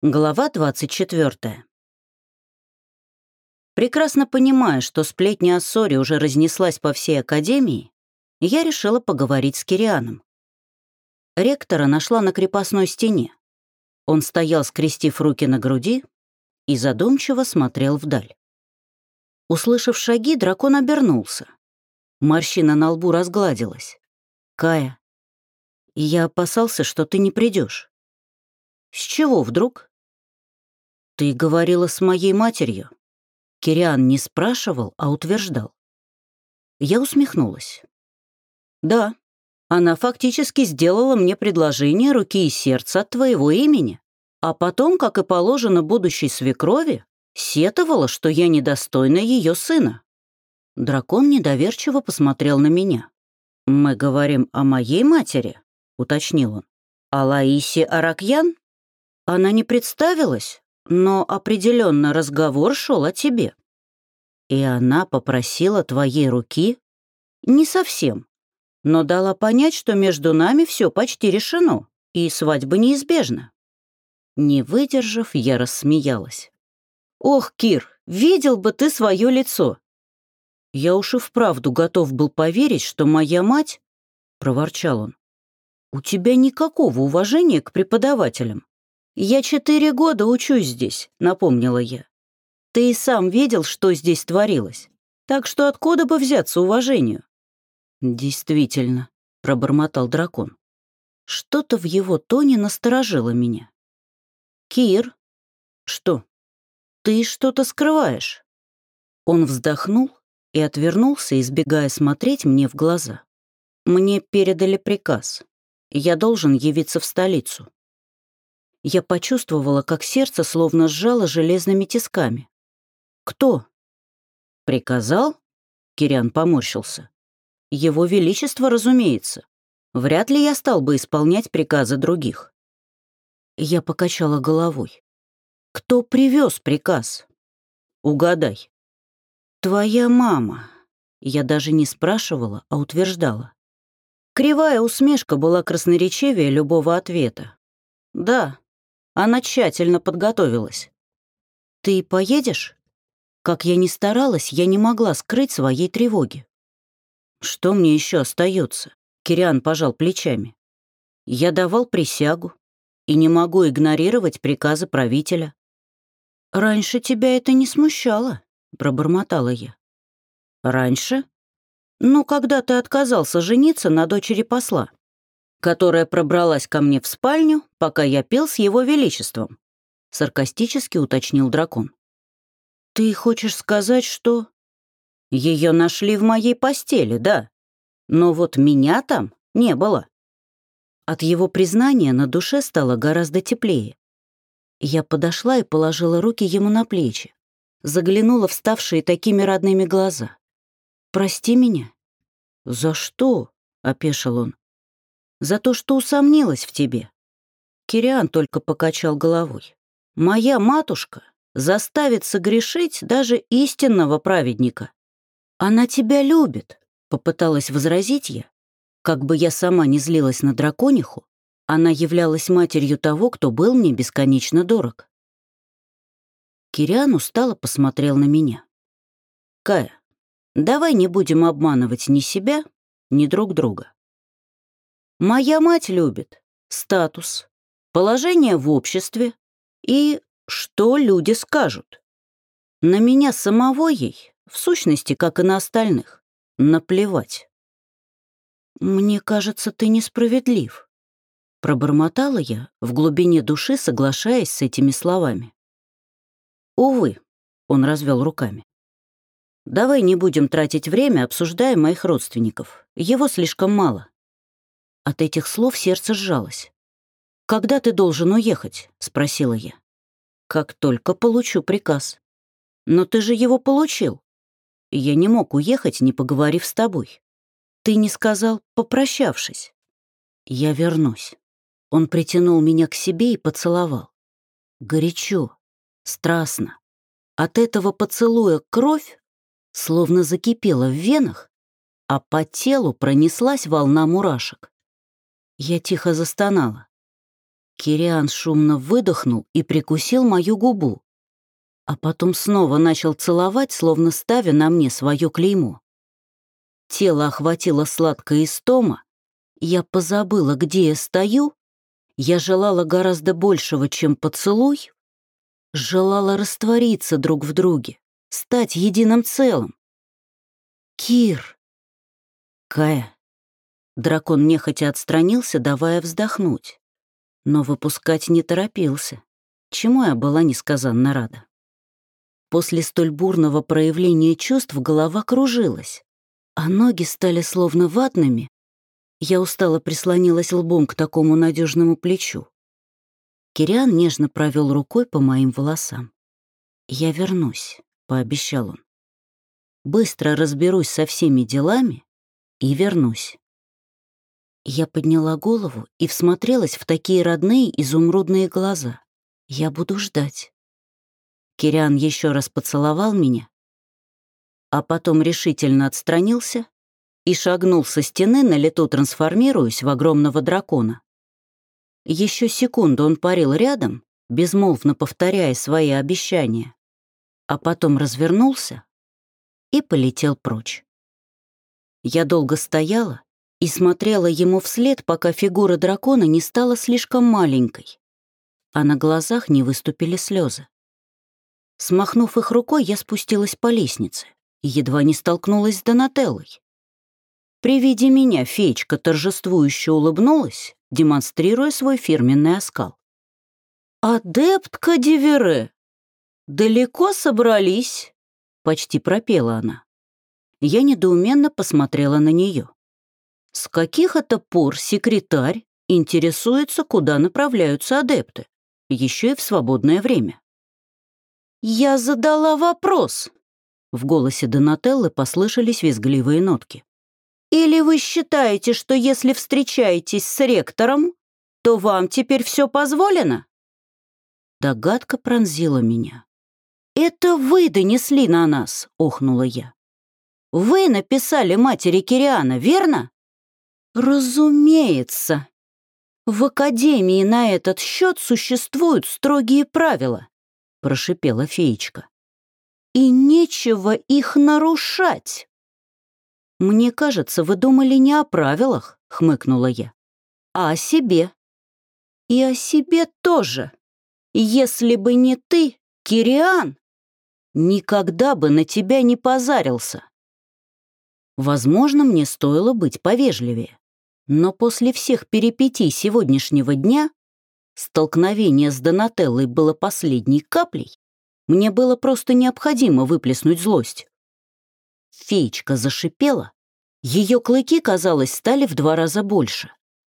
Глава 24. Прекрасно понимая, что сплетня о ссоре уже разнеслась по всей академии, я решила поговорить с Кирианом. Ректора нашла на крепостной стене. Он стоял, скрестив руки на груди, и задумчиво смотрел вдаль. Услышав шаги, дракон обернулся. Морщина на лбу разгладилась. «Кая, я опасался, что ты не придешь. С чего вдруг?» «Ты говорила с моей матерью». Кириан не спрашивал, а утверждал. Я усмехнулась. «Да, она фактически сделала мне предложение руки и сердца от твоего имени, а потом, как и положено будущей свекрови, сетовала, что я недостойна ее сына». Дракон недоверчиво посмотрел на меня. «Мы говорим о моей матери?» — уточнил он. «О Лаисе Аракьян? Она не представилась, но определенно разговор шел о тебе. И она попросила твоей руки? Не совсем, но дала понять, что между нами все почти решено, и свадьба неизбежна». Не выдержав, я рассмеялась. «Ох, Кир, видел бы ты свое лицо!» «Я уж и вправду готов был поверить, что моя мать...» — проворчал он. «У тебя никакого уважения к преподавателям. Я 4 года учусь здесь», — напомнила я. «Ты и сам видел, что здесь творилось. Так что откуда бы взяться уважению?» «Действительно», — пробормотал дракон. Что-то в его тоне насторожило меня. «Кир?» «Что? Ты что-то скрываешь?» Он вздохнул и отвернулся, избегая смотреть мне в глаза. «Мне передали приказ. Я должен явиться в столицу». Я почувствовала, как сердце словно сжало железными тисками. «Кто?» «Приказал?» — Кириан поморщился. «Его Величество, разумеется. Вряд ли я стал бы исполнять приказы других». Я покачала головой. «Кто привез приказ?» «Угадай». «Твоя мама». Я даже не спрашивала, а утверждала. Кривая усмешка была красноречивее любого ответа. «Да, она тщательно подготовилась». «Ты поедешь?» Как я ни старалась, я не могла скрыть своей тревоги. «Что мне еще остается?» Кириан пожал плечами. «Я давал присягу и не могу игнорировать приказы правителя». «Раньше тебя это не смущало», — пробормотала я. «Раньше?» «Ну, когда ты отказался жениться на дочери посла, которая пробралась ко мне в спальню, пока я пил с его величеством», — саркастически уточнил дракон. «Ты хочешь сказать, что...» «Ее нашли в моей постели, да. Но вот меня там не было». От его признания на душе стало гораздо теплее. Я подошла и положила руки ему на плечи, заглянула в ставшие такими родными глаза. «Прости меня». «За что?» — опешил он. «За то, что усомнилась в тебе». Кириан только покачал головой. «Моя матушка заставит согрешить даже истинного праведника». «Она тебя любит», — попыталась возразить я. Как бы я сама не злилась на дракониху, она являлась матерью того, кто был мне бесконечно дорог. Кириан устало посмотрел на меня. «Кая, давай не будем обманывать ни себя, ни друг друга. Моя мать любит статус, положение в обществе и что люди скажут. На меня самого ей, в сущности, как и на остальных, наплевать». «Мне кажется, ты несправедлив», — пробормотала я, в глубине души соглашаясь с этими словами. «Увы», — он развел руками. «Давай не будем тратить время, обсуждая моих родственников. Его слишком мало». От этих слов сердце сжалось. «Когда ты должен уехать?» — спросила я. «Как только получу приказ». «Но ты же его получил. Я не мог уехать, не поговорив с тобой. Ты не сказал, попрощавшись». «Я вернусь». Он притянул меня к себе и поцеловал. Горячо, страстно. От этого поцелуя кровь словно закипела в венах, а по телу пронеслась волна мурашек. Я тихо застонала. Кириан шумно выдохнул и прикусил мою губу, а потом снова начал целовать, словно ставя на мне свое клеймо. Тело охватило сладкая истома, я позабыла, где я стою, я желала гораздо большего, чем поцелуй, желала раствориться друг в друге, стать единым целым. Кир! Кая. Дракон нехотя отстранился, давая вздохнуть, но выпускать не торопился, чему я была несказанно рада. После столь бурного проявления чувств голова кружилась, а ноги стали словно ватными. Я устало прислонилась лбом к такому надежному плечу. Кириан нежно провел рукой по моим волосам. «Я вернусь», — пообещал он. «Быстро разберусь со всеми делами и вернусь». Я подняла голову и всмотрелась в такие родные изумрудные глаза. «Я буду ждать». Кириан еще раз поцеловал меня, а потом решительно отстранился и шагнул со стены, на лету трансформируясь в огромного дракона. Еще секунду он парил рядом, безмолвно повторяя свои обещания, а потом развернулся и полетел прочь. Я долго стояла и смотрела ему вслед, пока фигура дракона не стала слишком маленькой, а на глазах не выступили слезы. Смахнув их рукой, я спустилась по лестнице и едва не столкнулась с Донателлой. При виде меня феечка торжествующе улыбнулась, демонстрируя свой фирменный оскал. «Адептка Дивере! Далеко собрались?» — почти пропела она. Я недоуменно посмотрела на нее. С каких это пор секретарь интересуется, куда направляются адепты, еще и в свободное время? «Я задала вопрос!» В голосе Донателлы послышались визгливые нотки. «Или вы считаете, что если встречаетесь с ректором, то вам теперь все позволено?» Догадка пронзила меня. «Это вы донесли на нас», — охнула я. «Вы написали матери Кириана, верно?» «Разумеется. В Академии на этот счет существуют строгие правила», — прошипела феечка. «И нечего их нарушать». «Мне кажется, вы думали не о правилах», — хмыкнула я, «а о себе». «И о себе тоже. Если бы не ты, Кириан, никогда бы на тебя не позарился». Возможно, мне стоило быть повежливее, но после всех перипетий сегодняшнего дня столкновение с Донателлой было последней каплей, мне было просто необходимо выплеснуть злость. Феечка зашипела, ее клыки, казалось, стали в 2 раза больше.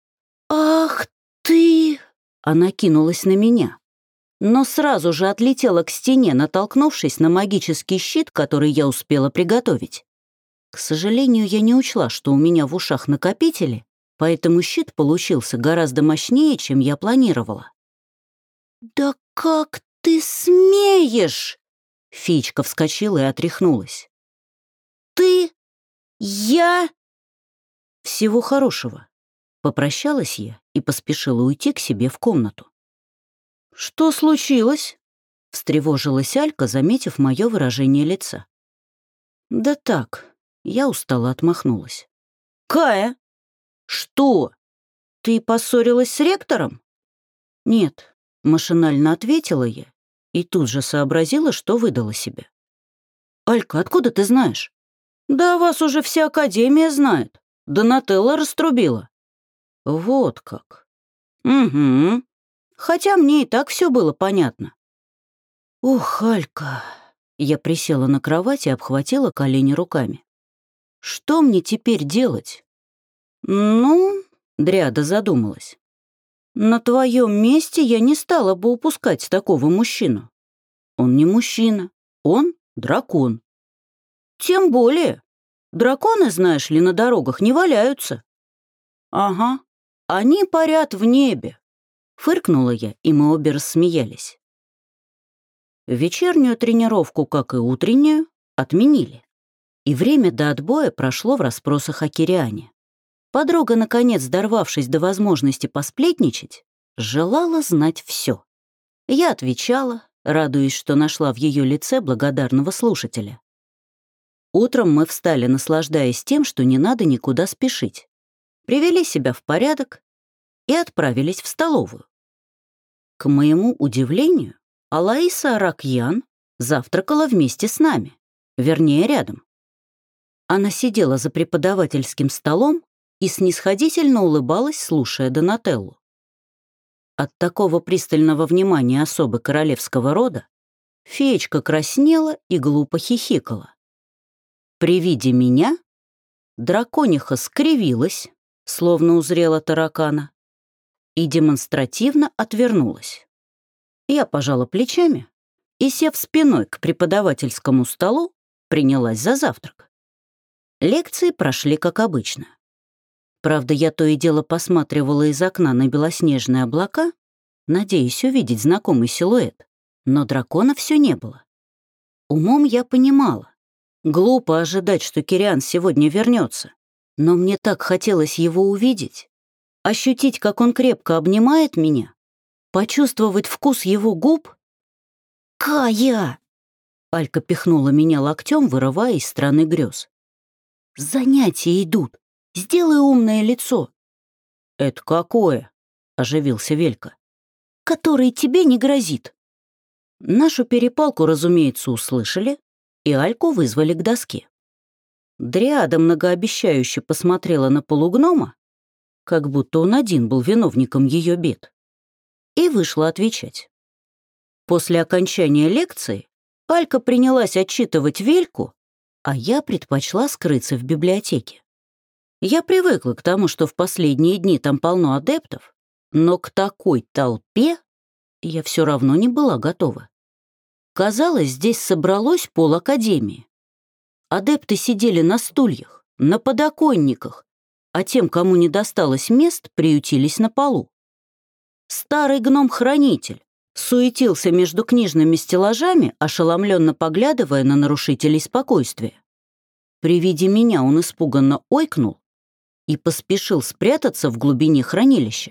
«Ах ты!» — она кинулась на меня, но сразу же отлетела к стене, натолкнувшись на магический щит, который я успела приготовить. К сожалению, я не учла, что у меня в ушах накопители, поэтому щит получился гораздо мощнее, чем я планировала. «Да как ты смеешь?» Феечка вскочила и отряхнулась. «Ты? Я?» «Всего хорошего». Попрощалась я и поспешила уйти к себе в комнату. «Что случилось?» — встревожилась Алька, заметив мое выражение лица. «Да так», — я устало отмахнулась. «Кая!» «Что? Ты поссорилась с ректором?» «Нет», — машинально ответила я и тут же сообразила, что выдала себя. «Алька, откуда ты знаешь?» «Да вас уже вся Академия знает. Донателла раструбила». «Вот как». «Угу. Хотя мне и так все было понятно». «Ух, Алька». Я присела на кровать и обхватила колени руками. «Что мне теперь делать?» «Ну...» — Дриада задумалась. «На твоем месте я не стала бы упускать такого мужчину. Он не мужчина, он дракон. Тем более, драконы, знаешь ли, на дорогах не валяются». «Ага, они парят в небе», — фыркнула я, и мы обе рассмеялись. Вечернюю тренировку, как и утреннюю, отменили, и время до отбоя прошло в расспросах о Кириане. Подруга, наконец, дорвавшись до возможности посплетничать, желала знать все. Я отвечала, радуясь, что нашла в ее лице благодарного слушателя. Утром мы встали, наслаждаясь тем, что не надо никуда спешить. Привели себя в порядок и отправились в столовую. К моему удивлению, Алаиса Аракьян завтракала вместе с нами, вернее, рядом. Она сидела за преподавательским столом и снисходительно улыбалась, слушая Донателлу. От такого пристального внимания особы королевского рода феечка краснела и глупо хихикала. При виде меня дракониха скривилась, словно узрела таракана, и демонстративно отвернулась. Я пожала плечами и, сев спиной к преподавательскому столу, принялась за завтрак. Лекции прошли как обычно. Правда, я то и дело посматривала из окна на белоснежные облака, надеясь увидеть знакомый силуэт, но дракона все не было. Умом я понимала. Глупо ожидать, что Кириан сегодня вернется, но мне так хотелось его увидеть, ощутить, как он крепко обнимает меня, почувствовать вкус его губ. «Кая!» — Алька пихнула меня локтем, вырывая из страны грез. «Занятия идут. Сделай умное лицо». «Это какое?» — оживился Велька. «Который тебе не грозит». Нашу перепалку, разумеется, услышали, и Альку вызвали к доске. Дриада многообещающе посмотрела на полугнома, как будто он один был виновником ее бед, и вышла отвечать. После окончания лекции Алька принялась отчитывать Вельку, а я предпочла скрыться в библиотеке. Я привыкла к тому, что в последние дни там полно адептов, но к такой толпе я все равно не была готова. Казалось, здесь собралось полакадемии. Адепты сидели на стульях, на подоконниках, а тем, кому не досталось мест, приютились на полу. Старый гном-хранитель суетился между книжными стеллажами, ошеломленно поглядывая на нарушителей спокойствия. При виде меня он испуганно ойкнул и поспешил спрятаться в глубине хранилища.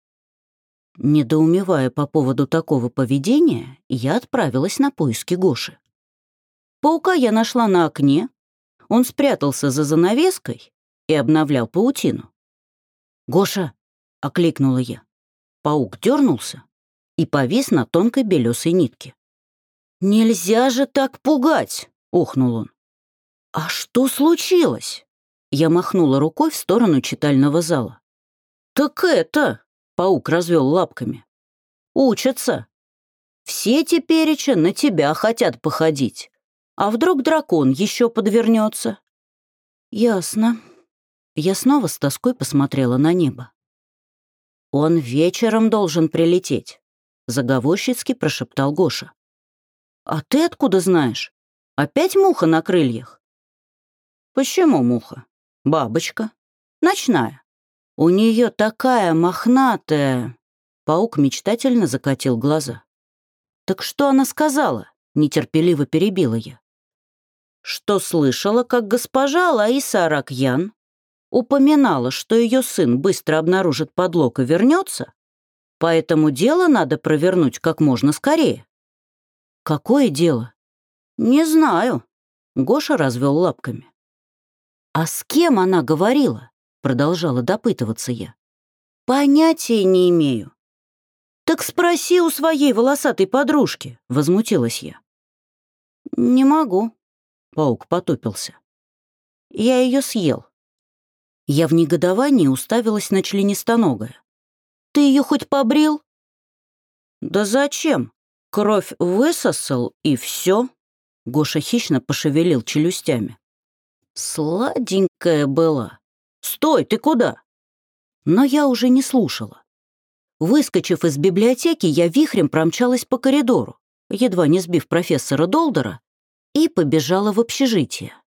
Недоумевая по поводу такого поведения, я отправилась на поиски Гоши. Паука я нашла на окне, он спрятался за занавеской и обновлял паутину. «Гоша!» — окликнула я. Паук дернулся и повис на тонкой белесой нитке. «Нельзя же так пугать!» — охнул он. «А что случилось?» Я махнула рукой в сторону читального зала. «Так это...» — паук развел лапками. «Учатся. Все тепереча на тебя хотят походить. А вдруг дракон еще подвернется?» «Ясно». Я снова с тоской посмотрела на небо. «Он вечером должен прилететь», — заговорщицки прошептал Гоша. «А ты откуда знаешь? Опять муха на крыльях?» «Почему муха? Бабочка. Ночная. У нее такая мохнатая...» Паук мечтательно закатил глаза. «Так что она сказала?» — нетерпеливо перебила я. «Что слышала, как госпожа Алаиса Аракьян упоминала, что ее сын быстро обнаружит подлог и вернется, поэтому дело надо провернуть как можно скорее». «Какое дело?» «Не знаю», — Гоша развел лапками. «А с кем она говорила?» — продолжала допытываться я. «Понятия не имею». «Так спроси у своей волосатой подружки», — возмутилась я. «Не могу», — паук потупился. «Я ее съел». Я в негодовании уставилась на членистоногое. «Ты ее хоть побрил?» «Да зачем? Кровь высосал, и все». Гоша хищно пошевелил челюстями. «Сладенькая была. Стой, ты куда?» Но я уже не слушала. Выскочив из библиотеки, я вихрем промчалась по коридору, едва не сбив профессора Долдера, и побежала в общежитие.